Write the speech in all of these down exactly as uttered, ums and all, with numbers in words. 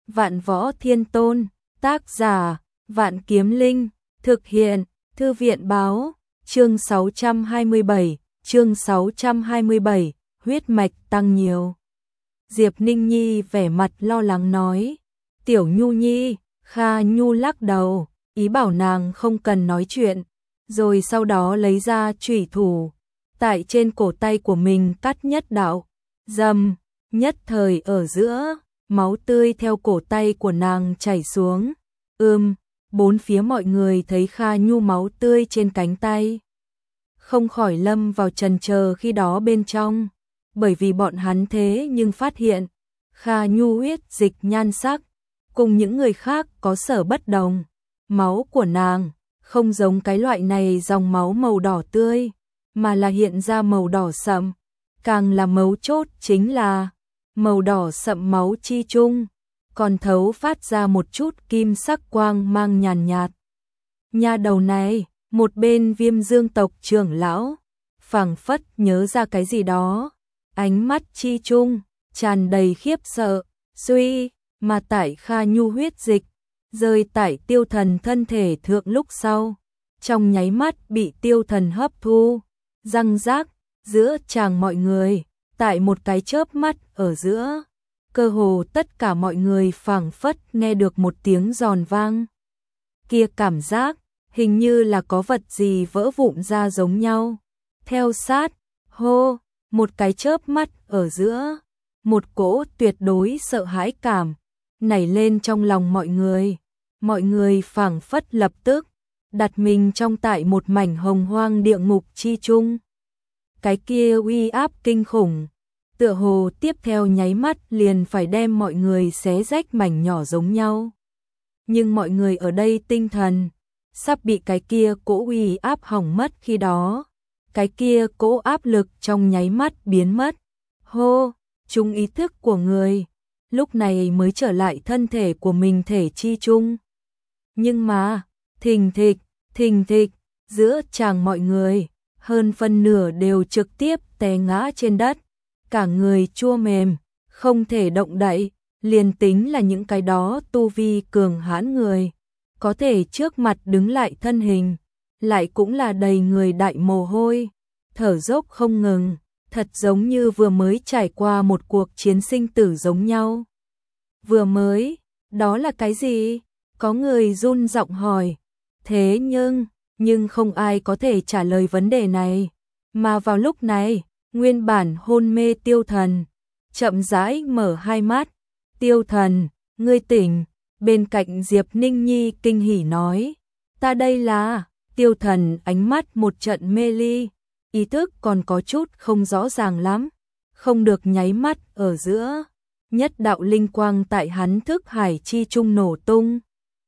Vạn Võ Thiên Tôn, tác giả, Vạn Kiếm Linh, thực hiện, Thư viện báo, chương sáu trăm hai mươi bảy, chương sáu trăm hai mươi bảy, huyết mạch tăng nhiều. Diệp Ninh Nhi vẻ mặt lo lắng nói, Tiểu Nhu Nhi, Kha Nhu lắc đầu, ý bảo nàng không cần nói chuyện, rồi sau đó lấy ra chủy thủ, tại trên cổ tay của mình cắt nhất đạo, dầm, nhất thời ở giữa, máu tươi theo cổ tay của nàng chảy xuống, ưm, bốn phía mọi người thấy Kha Nhu máu tươi trên cánh tay. Không khỏi lâm vào trần chờ khi đó bên trong, bởi vì bọn hắn thế nhưng phát hiện, Kha Nhu huyết dịch nhan sắc, cùng những người khác có sở bất đồng, máu của nàng không giống cái loại này dòng máu màu đỏ tươi, mà là hiện ra màu đỏ sậm, càng là mấu chốt chính là màu đỏ sậm máu chi chung, còn thấu phát ra một chút kim sắc quang mang nhàn nhạt. Nha đầu này, một bên Viêm Dương tộc trưởng lão, phảng phất nhớ ra cái gì đó, ánh mắt chi chung, tràn đầy khiếp sợ, suy, mà tại Kha Nhu huyết dịch, rơi tại Tiêu Thần thân thể thượng lúc sau, trong nháy mắt bị Tiêu Thần hấp thu, răng rác, giữa chàng mọi người, tại một cái chớp mắt ở giữa, cơ hồ tất cả mọi người phảng phất nghe được một tiếng giòn vang. Kia cảm giác, hình như là có vật gì vỡ vụn ra giống nhau. Theo sát, hô, một cái chớp mắt ở giữa, một cỗ tuyệt đối sợ hãi cảm nảy lên trong lòng mọi người. Mọi người phảng phất lập tức đặt mình trong tại một mảnh hồng hoang địa ngục chi chung. Cái kia uy áp kinh khủng, tựa hồ tiếp theo nháy mắt liền phải đem mọi người xé rách mảnh nhỏ giống nhau. Nhưng mọi người ở đây tinh thần sắp bị cái kia cỗ uy áp hỏng mất khi đó. Cái kia cỗ áp lực trong nháy mắt biến mất. Hô, chung ý thức của người, lúc này mới trở lại thân thể của mình thể chi chung. Nhưng mà, thình thịch, thình thịch, giữa chàng mọi người, hơn phân nửa đều trực tiếp té ngã trên đất. Cả người chua mềm, không thể động đậy, liền tính là những cái đó tu vi cường hãn người. Có thể trước mặt đứng lại thân hình, lại cũng là đầy người đại mồ hôi, thở dốc không ngừng, thật giống như vừa mới trải qua một cuộc chiến sinh tử giống nhau. Vừa mới, đó là cái gì? Có người run giọng hỏi. Thế nhưng, nhưng không ai có thể trả lời vấn đề này. Mà vào lúc này, nguyên bản hôn mê Tiêu Thần, chậm rãi mở hai mắt. Tiêu Thần, ngươi tỉnh. Bên cạnh Diệp Ninh Nhi kinh hỉ nói, ta đây là. Tiêu Thần ánh mắt một trận mê ly, ý thức còn có chút không rõ ràng lắm, không được nháy mắt ở giữa, nhất đạo linh quang tại hắn thức hải chi trung nổ tung.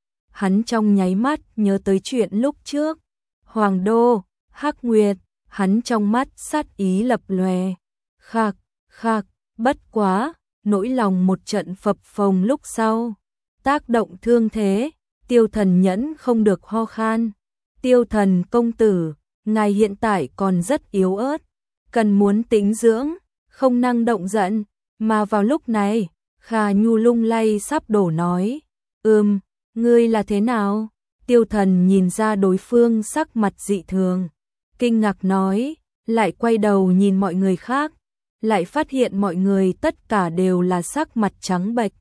Hắn trong nháy mắt nhớ tới chuyện lúc trước, Hoàng Đô, Hắc Nguyệt, hắn trong mắt sát ý lập lòe, khạc, khạc, bất quá, nỗi lòng một trận phập phồng lúc sau. Tác động thương thế, Tiêu Thần nhẫn không được ho khan. Tiêu Thần công tử, ngài hiện tại còn rất yếu ớt, cần muốn tĩnh dưỡng, không năng động giận. Mà vào lúc này, Kha Nhu lung lay sắp đổ nói, ừm, ngươi là thế nào? Tiêu Thần nhìn ra đối phương sắc mặt dị thường, kinh ngạc nói, lại quay đầu nhìn mọi người khác, lại phát hiện mọi người tất cả đều là sắc mặt trắng bệch.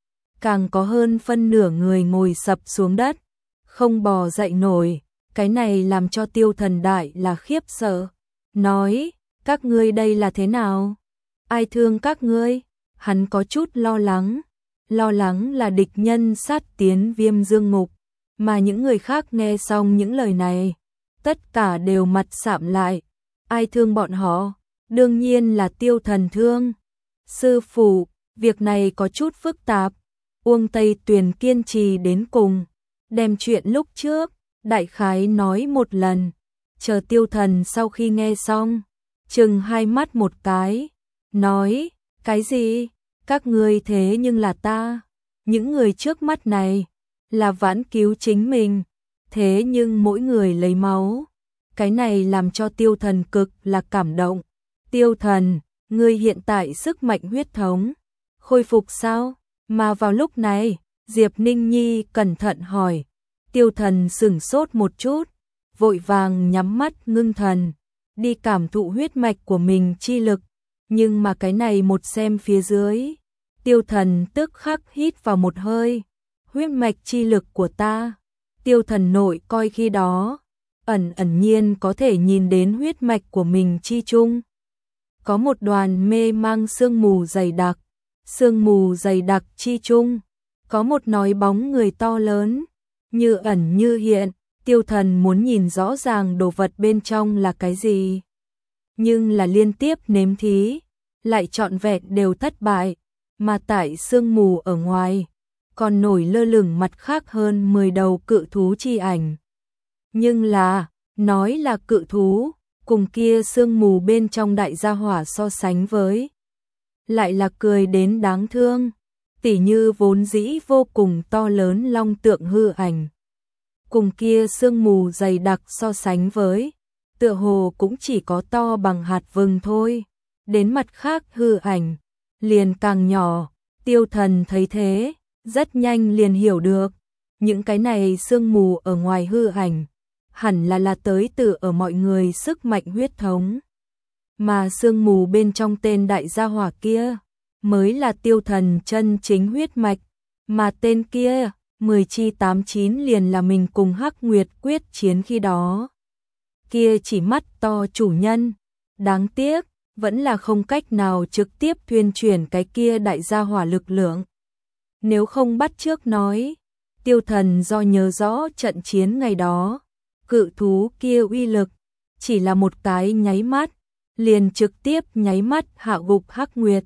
Càng có hơn phân nửa người ngồi sập xuống đất, không bò dậy nổi, cái này làm cho Tiêu Thần đại là khiếp sợ. Nói, các ngươi đây là thế nào? Ai thương các ngươi? Hắn có chút lo lắng, lo lắng là địch nhân sát tiến Viêm Dương ngục, mà những người khác nghe xong những lời này, tất cả đều mặt sạm lại. Ai thương bọn họ? Đương nhiên là Tiêu Thần thương. Sư phụ, việc này có chút phức tạp. Uông Tây Tuyền kiên trì đến cùng, đem chuyện lúc trước, đại khái nói một lần, chờ Tiêu Thần sau khi nghe xong, chừng hai mắt một cái, nói, cái gì? Các ngươi thế nhưng là ta, những người trước mắt này, là vãn cứu chính mình, thế nhưng mỗi người lấy máu, cái này làm cho Tiêu Thần cực là cảm động. Tiêu Thần, ngươi hiện tại sức mạnh huyết thống, khôi phục sao? Mà vào lúc này, Diệp Ninh Nhi cẩn thận hỏi. Tiêu Thần sửng sốt một chút, vội vàng nhắm mắt ngưng thần, đi cảm thụ huyết mạch của mình chi lực. Nhưng mà cái này một xem phía dưới, Tiêu Thần tức khắc hít vào một hơi. Huyết mạch chi lực của ta. Tiêu Thần nội coi khi đó, ẩn ẩn nhiên có thể nhìn đến huyết mạch của mình chi chung. Có một đoàn mê mang sương mù dày đặc, sương mù dày đặc chi chung, có một nói bóng người to lớn, như ẩn như hiện. Tiêu Thần muốn nhìn rõ ràng đồ vật bên trong là cái gì, nhưng là liên tiếp nếm thí, lại trọn vẹn đều thất bại, mà tại sương mù ở ngoài, còn nổi lơ lửng mặt khác hơn mười đầu cự thú chi ảnh. Nhưng là, nói là cự thú, cùng kia sương mù bên trong đại gia hỏa so sánh với, lại là cười đến đáng thương, tỉ như vốn dĩ vô cùng to lớn long tượng hư ảnh. Cùng kia sương mù dày đặc so sánh với, tựa hồ cũng chỉ có to bằng hạt vừng thôi, đến mặt khác hư ảnh, liền càng nhỏ. Tiêu Thần thấy thế, rất nhanh liền hiểu được, những cái này sương mù ở ngoài hư ảnh, hẳn là là tới từ ở mọi người sức mạnh huyết thống. Mà sương mù bên trong tên đại gia hỏa kia, mới là Tiêu Thần chân chính huyết mạch, mà tên kia, mười chi tám chín liền là mình cùng Hắc Nguyệt quyết chiến khi đó. Kia chỉ mắt to chủ nhân, đáng tiếc, vẫn là không cách nào trực tiếp thuyên chuyển cái kia đại gia hỏa lực lượng. Nếu không bắt trước nói, Tiêu Thần do nhớ rõ trận chiến ngày đó, cự thú kia uy lực, chỉ là một cái nháy mắt, liền trực tiếp nháy mắt hạ gục Hắc Nguyệt.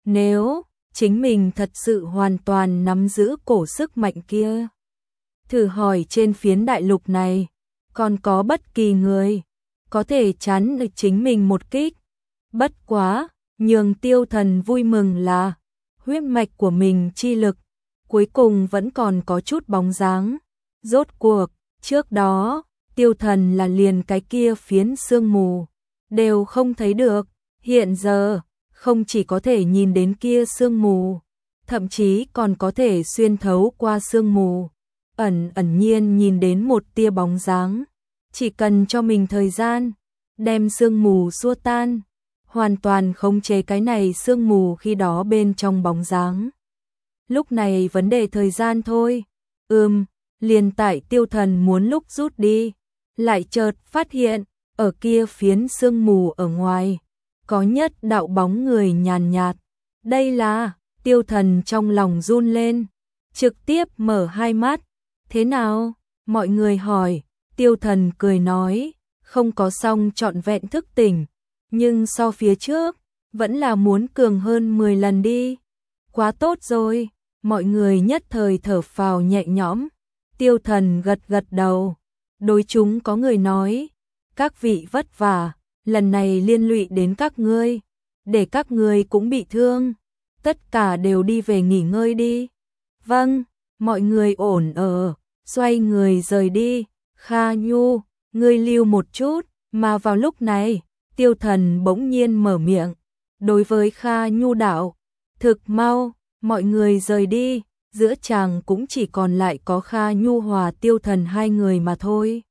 Nếu chính mình thật sự hoàn toàn nắm giữ cổ sức mạnh kia, thử hỏi trên phiến đại lục này, còn có bất kỳ người có thể chắn được chính mình một kích. Bất quá, nhường Tiêu Thần vui mừng là huyết mạch của mình chi lực cuối cùng vẫn còn có chút bóng dáng. Rốt cuộc, trước đó, Tiêu Thần là liền cái kia phiến sương mù đều không thấy được, hiện giờ không chỉ có thể nhìn đến kia sương mù, thậm chí còn có thể xuyên thấu qua sương mù, ẩn ẩn nhiên nhìn đến một tia bóng dáng. Chỉ cần cho mình thời gian, đem sương mù xua tan, hoàn toàn khống chế cái này sương mù khi đó bên trong bóng dáng. Lúc này vấn đề thời gian thôi. Ừm, liền tại Tiêu Thần muốn lúc rút đi, lại chợt phát hiện, ở kia phiến sương mù ở ngoài, có nhất đạo bóng người nhàn nhạt. Đây là, Tiêu Thần trong lòng run lên, trực tiếp mở hai mắt. Thế nào? Mọi người hỏi. Tiêu Thần cười nói, không có xong trọn vẹn thức tỉnh, nhưng so phía trước, vẫn là muốn cường hơn mười lần đi. Quá tốt rồi, mọi người nhất thời thở phào nhẹ nhõm. Tiêu Thần gật gật đầu, đối chúng có người nói, các vị vất vả, lần này liên lụy đến các ngươi, để các ngươi cũng bị thương, tất cả đều đi về nghỉ ngơi đi. Vâng, mọi người ổn ở, xoay người rời đi. Kha Nhu, ngươi lưu một chút. Mà vào lúc này, Tiêu Thần bỗng nhiên mở miệng, đối với Kha Nhu đạo, thực mau, mọi người rời đi, giữa chàng cũng chỉ còn lại có Kha Nhu hòa Tiêu Thần hai người mà thôi.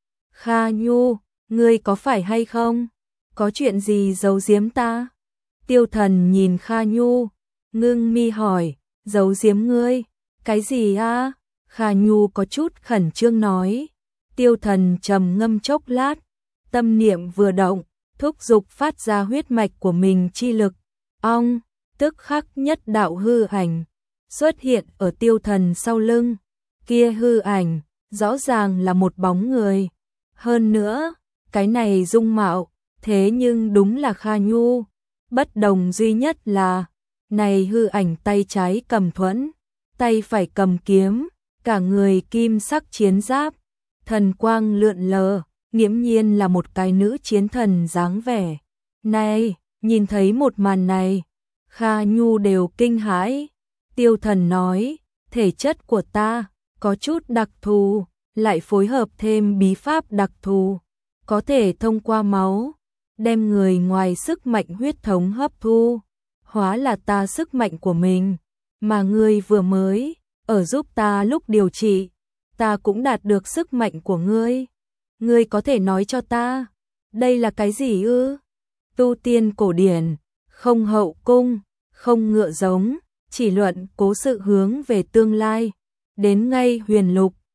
Kha Nhu, ngươi có phải hay không? Có chuyện gì giấu giếm ta? Tiêu Thần nhìn Kha Nhu, ngưng mi hỏi, giấu giếm ngươi? Cái gì a? Kha Nhu có chút khẩn trương nói. Tiêu Thần trầm ngâm chốc lát, tâm niệm vừa động, thúc giục phát ra huyết mạch của mình chi lực. Ong, tức khắc nhất đạo hư ảnh xuất hiện ở Tiêu Thần sau lưng. Kia hư ảnh, rõ ràng là một bóng người. Hơn nữa, cái này dung mạo, thế nhưng đúng là Kha Nhu. Bất đồng duy nhất là, này hư ảnh tay trái cầm thuẫn, tay phải cầm kiếm, cả người kim sắc chiến giáp, thần quang lượn lờ, nghiễm nhiên là một cái nữ chiến thần dáng vẻ. Này, nhìn thấy một màn này, Kha Nhu đều kinh hãi. Tiêu Thần nói, thể chất của ta có chút đặc thù, lại phối hợp thêm bí pháp đặc thù, có thể thông qua máu, đem người ngoài sức mạnh huyết thống hấp thu, hóa là ta sức mạnh của mình. mà ngươi vừa mới ở giúp ta lúc điều trị, ta cũng đạt được sức mạnh của ngươi. Ngươi có thể nói cho ta, đây là cái gì ư? Tu tiên cổ điển, không hậu cung, không ngựa giống, chỉ luận cố sự hướng về tương lai. Đến ngay huyền lục,